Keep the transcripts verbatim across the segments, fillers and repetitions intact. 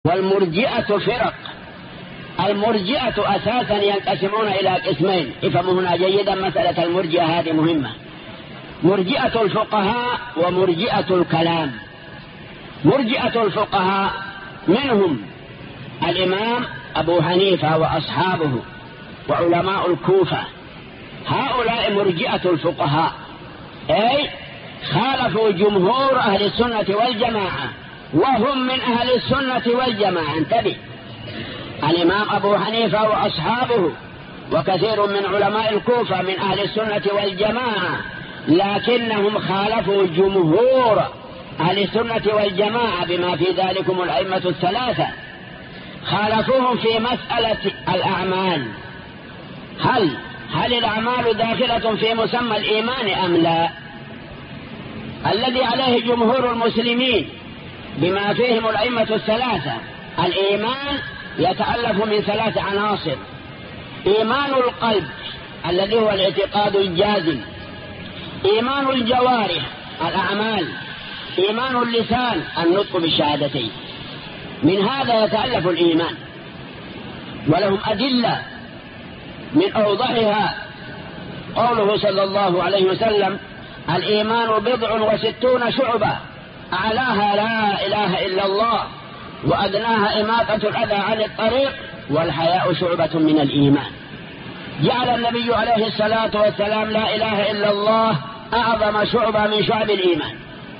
والمرجئة فرق. المرجئة أساسا ينقسمون إلى قسمين، افهموا هنا جيدا، مسألة المرجئة هذه مهمة. مرجئة الفقهاء ومرجئة الكلام. مرجئة الفقهاء منهم الإمام أبو حنيفة وأصحابه وعلماء الكوفة، هؤلاء مرجئة الفقهاء، أي خالفوا جمهور أهل السنة والجماعة وهم من أهل السنة والجماعة. انتبه، الإمام أبو حنيفة وأصحابه وكثير من علماء الكوفة من أهل السنة والجماعة، لكنهم خالفوا جمهور أهل السنة والجماعة بما في ذلكم الأئمة الثلاثة. خالفوهم في مسألة الأعمال، هل هل الأعمال داخلة في مسمى الإيمان أم لا؟ الذي عليه جمهور المسلمين بما فيهم الأئمة الثلاثة، الإيمان يتألف من ثلاث عناصر: إيمان القلب الذي هو الاعتقاد الجازم، إيمان الجوارح الأعمال، إيمان اللسان النطق بالشهادتين. من هذا يتألف الإيمان، ولهم أدلة من أوضحها قوله صلى الله عليه وسلم: الإيمان بضع وستون شعبة، أعلاها لا إله إلا الله، وأدناها إماطة الأذى عن الطريق، والحياء شعبة من الإيمان. جعل النبي عليه الصلاة والسلام لا إله إلا الله أعظم شعبة من شعب الإيمان،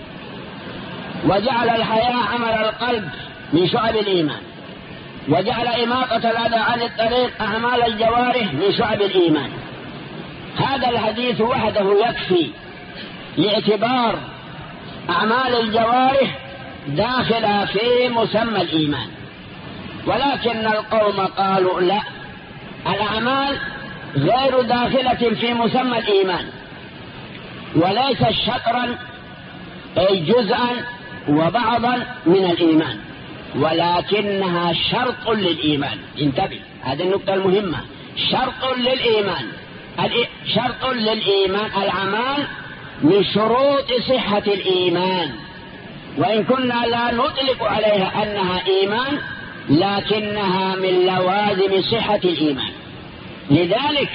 وجعل الحياء عمل القلب من شعب الإيمان، وجعل إماطة الأذى عن الطريق أعمال الجوارح من شعب الإيمان. هذا الحديث وحده يكفي لاعتبار أعمال الجوارح داخلة في مسمى الإيمان. ولكن القوم قالوا لا، الأعمال غير داخلة في مسمى الإيمان، وليس شطرا أي جزءا وبعضا من الإيمان، ولكنها شرط للإيمان. انتبه، هذه النقطة المهمة، شرط للإيمان. شرط للإيمان، الأعمال من شروط صحة الإيمان، وإن كنا لا نطلق عليها أنها إيمان، لكنها من لوازم صحة الإيمان. لذلك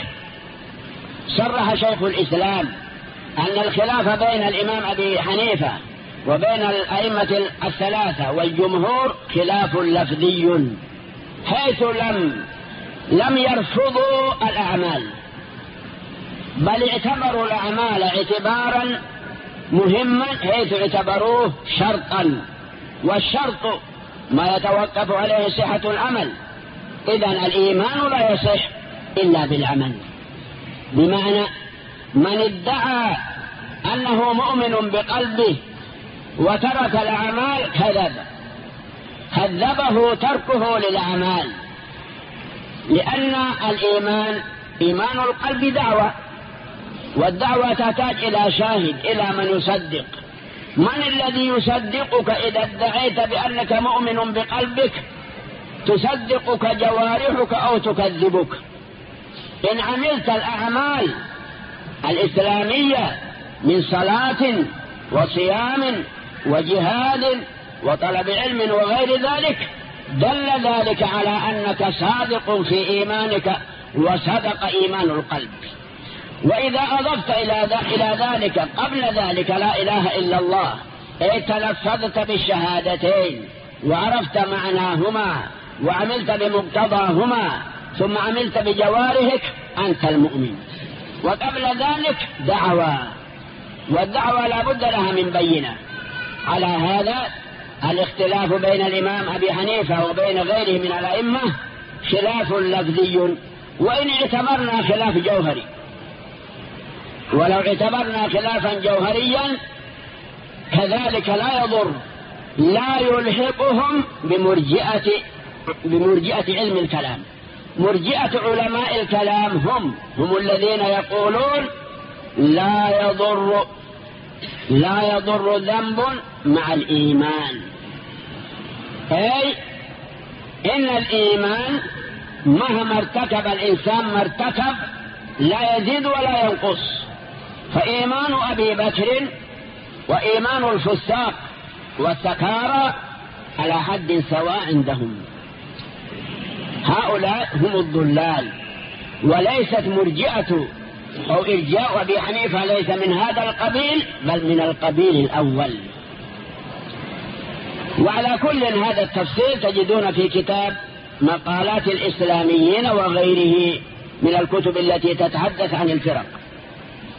صرح شيخ الإسلام أن الخلاف بين الإمام أبي حنيفة وبين الأئمة الثلاثة والجمهور خلاف لفظي، حيث لم لم يرفضوا الأعمال، بل اعتبروا الأعمال اعتبارا مهما، حيث اعتبروه شرطا، والشرط ما يتوقف عليه صحة العمل. إذن الإيمان لا يصح إلا بالعمل، بمعنى من ادعى أنه مؤمن بقلبه وترك الأعمال كذب، كذبه تركه للأعمال، لأن الإيمان إيمان القلب دعوة، والدعوة تحتاج إلى شاهد، إلى من يصدق. من الذي يصدقك إذا ادعيت بأنك مؤمن بقلبك؟ تصدقك جوارحك أو تكذبك؟ إن عملت الأعمال الإسلامية من صلاة وصيام وجهاد وطلب علم وغير ذلك، دل ذلك على أنك صادق في إيمانك، وصدق إيمان القلب. وإذا أضفت إلى ذلك قبل ذلك لا إله إلا الله، أي تلفظت بالشهادتين وعرفت معناهما وعملت بمقتضاهما، ثم عملت بجوارحك، أنت المؤمن. وقبل ذلك دعوة، والدعوة لا بد لها من بينة. على هذا الاختلاف بين الإمام أبي حنيفة وبين غيره من الأئمة خلاف لفظي، وإن اعتبرنا خلاف جوهري، ولو اعتبرنا خلافا جوهريا كذلك لا يضر، لا يلحقهم بمرجئة بمرجئة علم الكلام. مرجئة علماء الكلام هم هم الذين يقولون لا يضر لا يضر ذنب مع الإيمان، أي إن الإيمان مهما ارتكب الإنسان ما ارتكب لا يزيد ولا ينقص. فإيمان أبي بكر وإيمان الفساق والسكارى على حد سواء عندهم. هؤلاء هم الضلال، وليست مرجئة أو إرجاء أبي حنيفة ليس من هذا القبيل بل من القبيل الأول. وعلى كل هذا التفسير تجدون في كتاب مقالات الإسلاميين وغيره من الكتب التي تتحدث عن الفرق.